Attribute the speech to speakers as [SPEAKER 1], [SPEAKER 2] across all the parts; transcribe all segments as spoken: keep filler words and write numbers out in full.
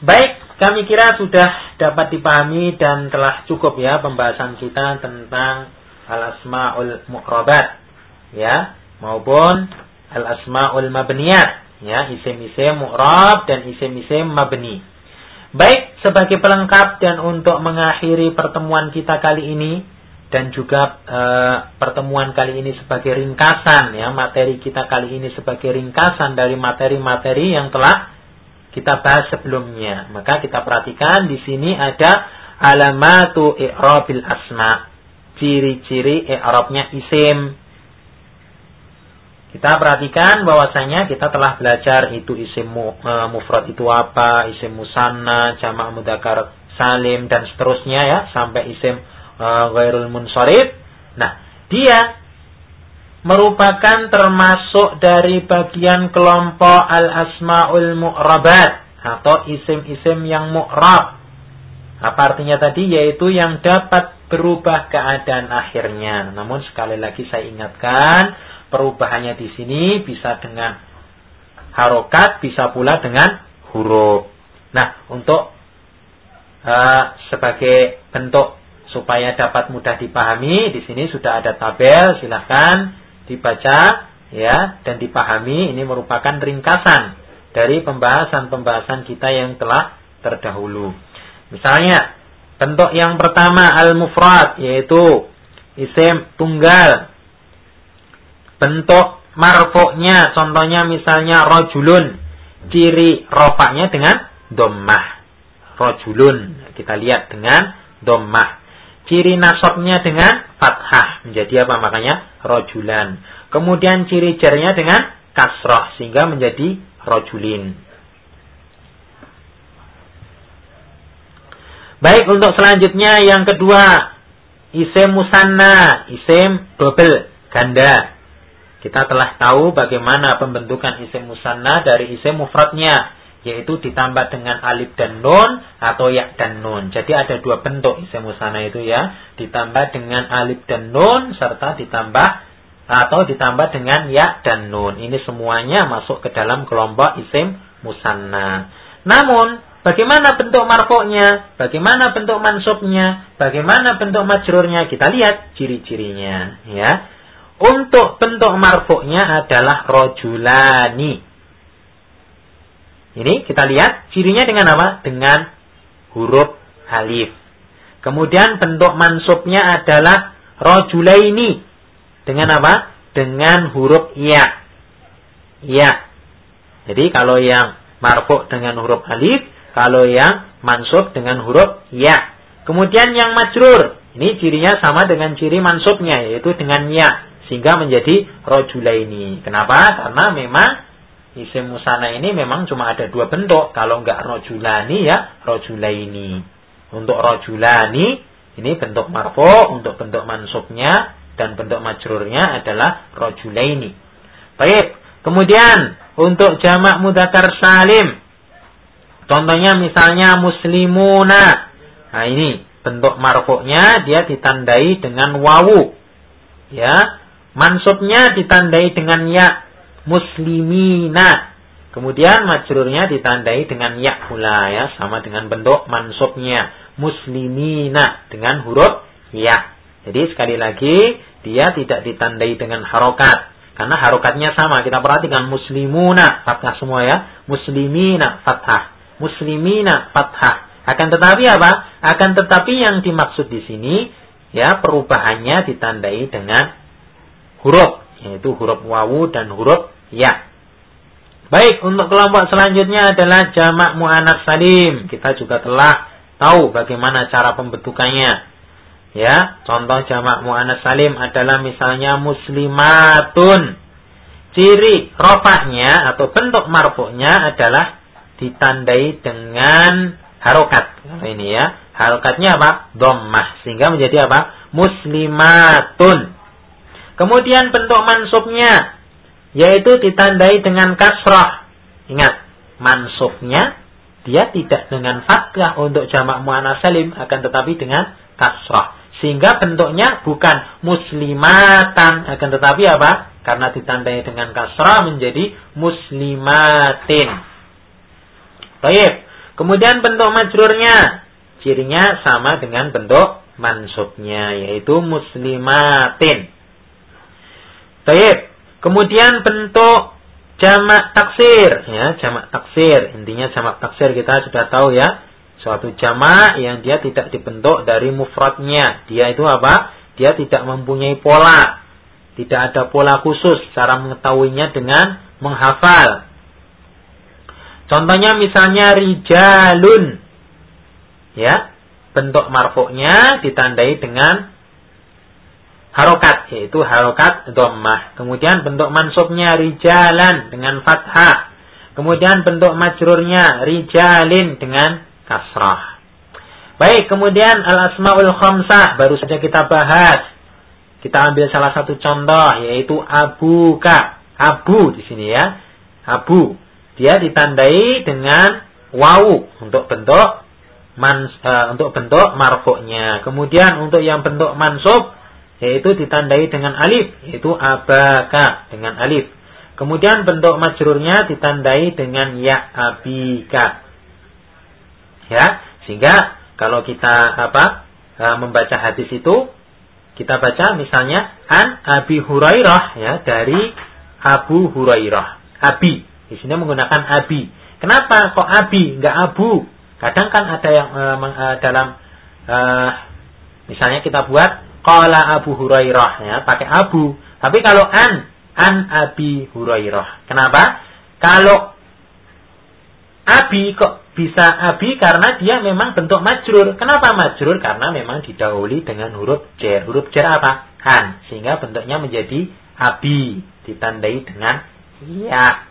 [SPEAKER 1] Baik, kami kira sudah dapat dipahami dan telah cukup ya pembahasan kita tentang al-asma'ul mu'rabat ya, maupun al-asma'ul mabniyat ya, isim-isim mu'rab dan isim-isim mabni. Baik, sebagai pelengkap dan untuk mengakhiri pertemuan kita kali ini dan juga e, pertemuan kali ini sebagai ringkasan ya, materi kita kali ini sebagai ringkasan dari materi-materi yang telah kita bahas sebelumnya. Maka kita perhatikan di sini ada alamatu i'rabil asma, ciri-ciri i'rabnya isim. Kita perhatikan bahwasanya kita telah belajar itu isim mu, e, mufrad itu apa, isim musanna, jamak mudzakkar salim dan seterusnya ya, sampai isim e, ghairul munsharif. Nah, dia merupakan termasuk dari bagian kelompok al-asma'ul mu'rabat atau isim-isim yang mu'rab. Apa artinya tadi? Yaitu yang dapat berubah keadaan akhirnya. Namun sekali lagi saya ingatkan, perubahannya di sini bisa dengan harokat, bisa pula dengan huruf. Nah, untuk uh, sebagai bentuk supaya dapat mudah dipahami, di sini sudah ada tabel, silahkan dibaca ya dan dipahami. Ini merupakan ringkasan dari pembahasan-pembahasan kita yang telah terdahulu. Misalnya bentuk yang pertama al-mufrad, yaitu isim tunggal. Bentuk marfu'nya contohnya misalnya rajulun, ciri rafa'nya dengan dhammah. Rajulun kita lihat dengan dhammah. Ciri nasabnya dengan fathah, menjadi apa? Makanya rajulan. Kemudian ciri jarnya dengan kasrah, sehingga menjadi rajulin. Baik, untuk selanjutnya yang kedua, isim musanna, isim double, ganda. Kita telah tahu bagaimana pembentukan isim musanna dari isim mufradnya, yaitu ditambah dengan alif dan nun atau ya dan nun. Jadi ada dua bentuk isim musanna itu ya, ditambah dengan alif dan nun serta ditambah atau ditambah dengan ya dan nun. Ini semuanya masuk ke dalam kelompok isim musanna. Namun, bagaimana bentuk marfu'nya? Bagaimana bentuk mansubnya? Bagaimana bentuk majrurnya? Kita lihat ciri-cirinya ya. Untuk bentuk marfu'nya adalah rajulani. Ini kita lihat cirinya dengan apa? Dengan huruf alif. Kemudian bentuk mansubnya adalah rajulaini. Dengan apa? Dengan huruf ya. Ya. Jadi kalau yang marfu' dengan huruf alif, kalau yang mansub dengan huruf ya. Kemudian yang majrur, ini cirinya sama dengan ciri mansubnya, yaitu dengan ya, sehingga menjadi rajulaini. Kenapa? Karena memang isim musanna ini memang cuma ada dua bentuk. Kalau enggak rajulani ya rajulaini. Untuk rajulani ini bentuk marfu', untuk bentuk mansubnya dan bentuk majrurnya adalah rajulaini. Baik. Kemudian untuk jamak mudzakkar salim, contohnya misalnya muslimuna. Nah, ini bentuk marfu'nya dia ditandai dengan wawu. Ya. Mansubnya ditandai dengan ya. Muslimina. Kemudian majrurnya ditandai dengan ya pula ya, sama dengan bentuk mansubnya. Muslimina dengan huruf ya. Jadi sekali lagi dia tidak ditandai dengan harokat, karena harokatnya sama. Kita perhatikan muslimuna fathah semua ya, muslimina fathah, muslimina fathah. Akan tetapi apa? Akan tetapi yang dimaksud di sini ya perubahannya ditandai dengan huruf, yaitu huruf wawu dan huruf ya. Baik, untuk kelompok selanjutnya adalah jamak muannats salim. Kita juga telah tahu bagaimana cara pembentukannya. Ya, contoh jamak muannats salim adalah misalnya muslimatun. Ciri rafa'nya atau bentuk marfu'nya adalah ditandai dengan harokat. Nah, ini ya, harokatnya apa? Dhammah, sehingga menjadi apa? Muslimatun. Kemudian bentuk mansubnya yaitu ditandai dengan kasrah. Ingat, mansubnya dia tidak dengan fathah untuk jamak muannats salim, akan tetapi dengan kasrah. Sehingga bentuknya bukan muslimatan, akan tetapi apa? Karena ditandai dengan kasrah menjadi muslimatin. Baik. Kemudian bentuk majrurnya, cirinya sama dengan bentuk mansubnya, yaitu muslimatin. Baik. Kemudian bentuk jamak taksir, ya, jamak taksir. Intinya jamak taksir kita sudah tahu ya. Suatu jamak yang dia tidak dibentuk dari mufradnya. Dia itu apa? Dia tidak mempunyai pola. Tidak ada pola khusus cara mengetahuinya dengan menghafal. Contohnya misalnya rijalun. Ya, bentuk marfu'nya ditandai dengan harokat, yaitu harokat dhammah. Kemudian bentuk mansubnya rijalan dengan fathah. Kemudian bentuk majrurnya rijalin dengan kasrah. Baik, kemudian al-asmaul khamsah baru saja kita bahas. Kita ambil salah satu contoh, yaitu abuka. Abu di sini ya. Abu. Dia ditandai dengan wawu untuk bentuk mans, uh, untuk bentuk marfu'nya. Kemudian untuk yang bentuk mansub yaitu ditandai dengan alif, yaitu abaka dengan alif. Kemudian bentuk majrurnya ditandai dengan ya abika. Ya, sehingga kalau kita apa e, membaca hadis itu, kita baca misalnya an Abi Hurairah, ya, dari Abu Hurairah. Abi, di sini menggunakan abi. Kenapa kok abi, enggak abu? Kadang kan ada yang e, e, dalam e, misalnya kita buat qala Abu Hurairah, ya, pakai abu. Tapi kalau an, an Abi Hurairah. Kenapa? Kalau abi kok bisa abi? Karena dia memang bentuk majrur. Kenapa majrur? Karena memang didahului dengan huruf jar. Huruf jar apa? An. Sehingga bentuknya menjadi abi. Ditandai dengan ya.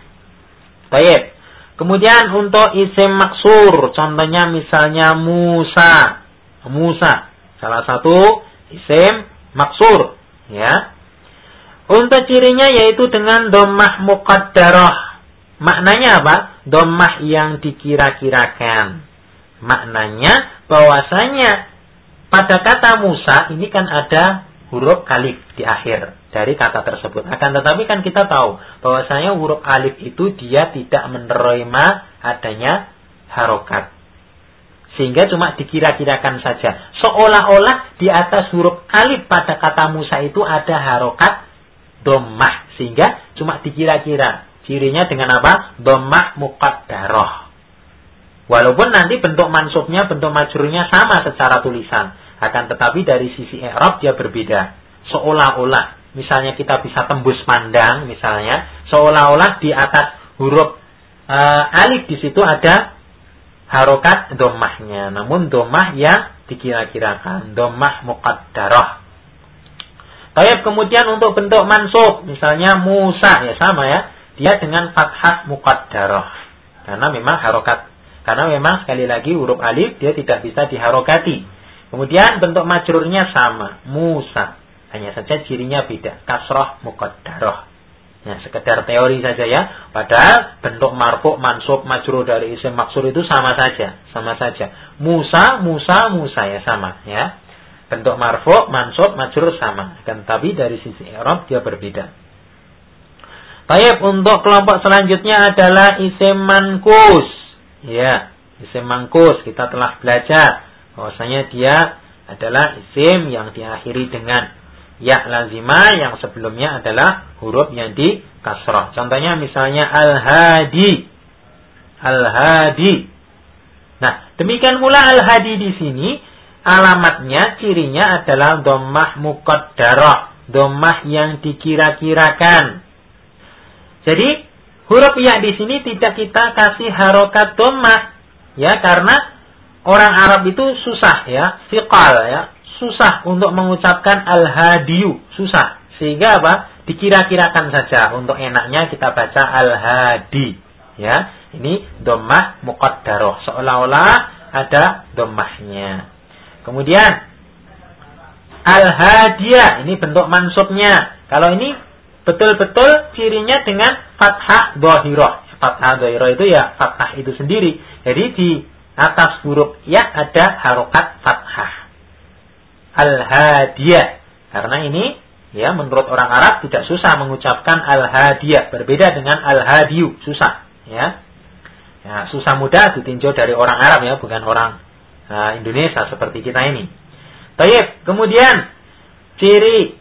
[SPEAKER 1] Baik. Kemudian untuk isim maksur. Contohnya misalnya Musa. Musa. Salah satu isim maksur, ya. Untuk cirinya yaitu dengan dhammah muqaddarah. Maknanya apa? Dhammah yang dikira-kirakan. Maknanya bahwasanya pada kata Musa ini kan ada huruf alif di akhir dari kata tersebut. Akan tetapi kan kita tahu bahwasanya huruf alif itu dia tidak menerima adanya harokat. Sehingga cuma dikira-kirakan saja. Seolah-olah di atas huruf alif pada kata Musa itu ada harokat dhammah. Sehingga cuma dikira-kira. Cirinya dengan apa? Dhammah muqaddarah. Walaupun nanti bentuk mansubnya, bentuk majrurnya sama secara tulisan. Akan tetapi dari sisi i'rab dia berbeda. Seolah-olah. Misalnya kita bisa tembus pandang. Misalnya. Seolah-olah di atas huruf uh, alif di situ ada harokat dhammahnya, namun dhammah yang dikira-kirakan, dhammah muqaddarah. Baik, kemudian untuk bentuk mansub, misalnya Musa, ya sama ya, dia dengan fathah muqaddarah, karena memang harokat, karena memang sekali lagi huruf alif dia tidak bisa diharokati. Kemudian bentuk majrurnya sama, Musa, hanya saja cirinya beda, kasrah muqaddarah. Ya, sekedar teori saja ya. Padahal bentuk marfu, mansub, majrur dari isim maksur itu sama saja, sama saja. Musa, Musa, Musa ya sama ya. Bentuk marfu, mansub, majrur sama. Kan tapi dari sisi i'rab dia berbeda. Baik, untuk kelompok selanjutnya adalah isim mankus. Ya, isim mankus kita telah belajar bahwasanya dia adalah isim yang diakhiri dengan ya lazimah yang sebelumnya adalah huruf yang di kasrah. Contohnya misalnya al-hadi. Al-hadi. Nah, demikian pula al-hadi di sini alamatnya, cirinya adalah dhammah muqaddarah, dhammah yang dikira-kirakan. Jadi huruf ya di sini tidak kita kasih harokat dhammah, ya, karena orang Arab itu susah ya, siqal ya. Susah untuk mengucapkan al-hadiyu, susah. Sehingga apa? Dikira-kirakan saja. Untuk enaknya kita baca al-hadi. Ya, ini dhammah muqaddarah. Seolah-olah ada dhammahnya. Kemudian al-hadiyah, ini bentuk mansubnya. Kalau ini betul-betul cirinya dengan fathah dhahirah. Fathah dhahirah itu ya fathah itu sendiri. Jadi di atas huruf ya ada harokat fathah. Al-hadiyah. Karena ini ya menurut orang Arab tidak susah mengucapkan al-hadiyah, berbeda dengan al-hadiyu, susah ya. Ya, susah mudah ditinjau dari orang Arab ya, bukan orang uh, Indonesia seperti kita ini. Baik, kemudian ciri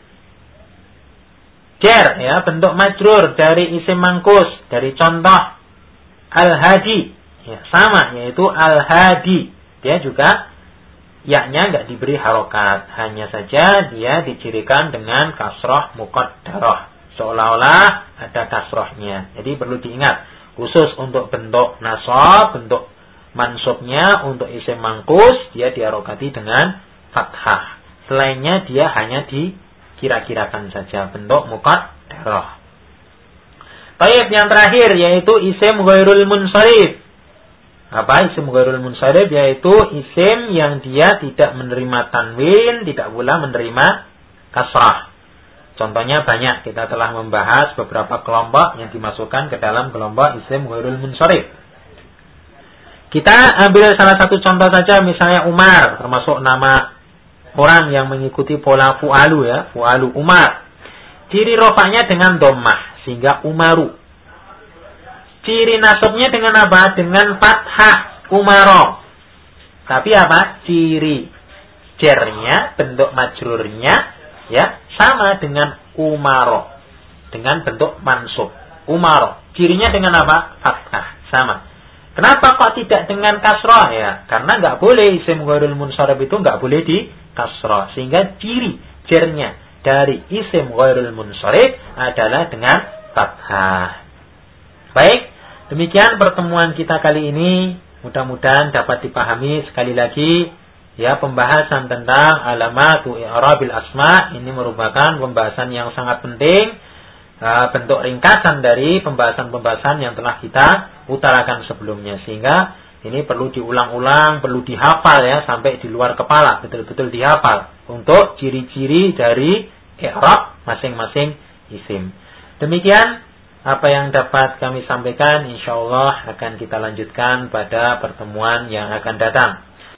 [SPEAKER 1] jar ya, bentuk majrur dari isim mangkus, dari contoh al-hadi ya, sama yaitu al-hadi. Dia juga yaknya enggak diberi harokat, hanya saja dia dicirikan dengan kasroh muqaddarah, seolah-olah ada kasrohnya. Jadi perlu diingat, khusus untuk bentuk nasab, bentuk mansubnya, untuk isim mangkus dia diharokati dengan fathah. Selainnya dia hanya dikira-kirakan saja, bentuk muqaddarah. Baik, yang terakhir yaitu isim ghairul munsharif. Apa isim ghairul munsharif? Yaitu isim yang dia tidak menerima tanwin, tidak pula menerima kasrah. Contohnya banyak, kita telah membahas beberapa kelompok yang dimasukkan ke dalam kelompok isim ghairul munsharif. Kita ambil salah satu contoh saja, misalnya Umar, termasuk nama orang yang mengikuti pola fu'alu ya, fu'alu Umar. Ciri rofanya dengan dhammah sehingga Umaru. Ciri nasabnya dengan apa? Dengan fathah, Umaro. Tapi apa? Ciri jernya, bentuk majrurnya ya, sama dengan Umaro. Dengan bentuk mansub, Umaro. Cirinya dengan apa? Fathah, sama. Kenapa kok tidak dengan kasrah ya? Karena nggak boleh isim ghairul munsharif itu nggak boleh di kasrah. Sehingga ciri jernya dari isim ghairul munsharif adalah dengan fathah. Baik, demikian pertemuan kita kali ini. Mudah-mudahan dapat dipahami. Sekali lagi ya, pembahasan tentang alamatu i'rabil asma ini merupakan pembahasan yang sangat penting, uh, bentuk ringkasan dari pembahasan-pembahasan yang telah kita utarakan sebelumnya, sehingga ini perlu diulang-ulang, perlu dihafal ya, sampai di luar kepala, betul-betul dihafal untuk ciri-ciri dari i'rab masing-masing isim. Demikian apa yang dapat kami sampaikan, insyaallah akan kita lanjutkan pada pertemuan yang akan datang.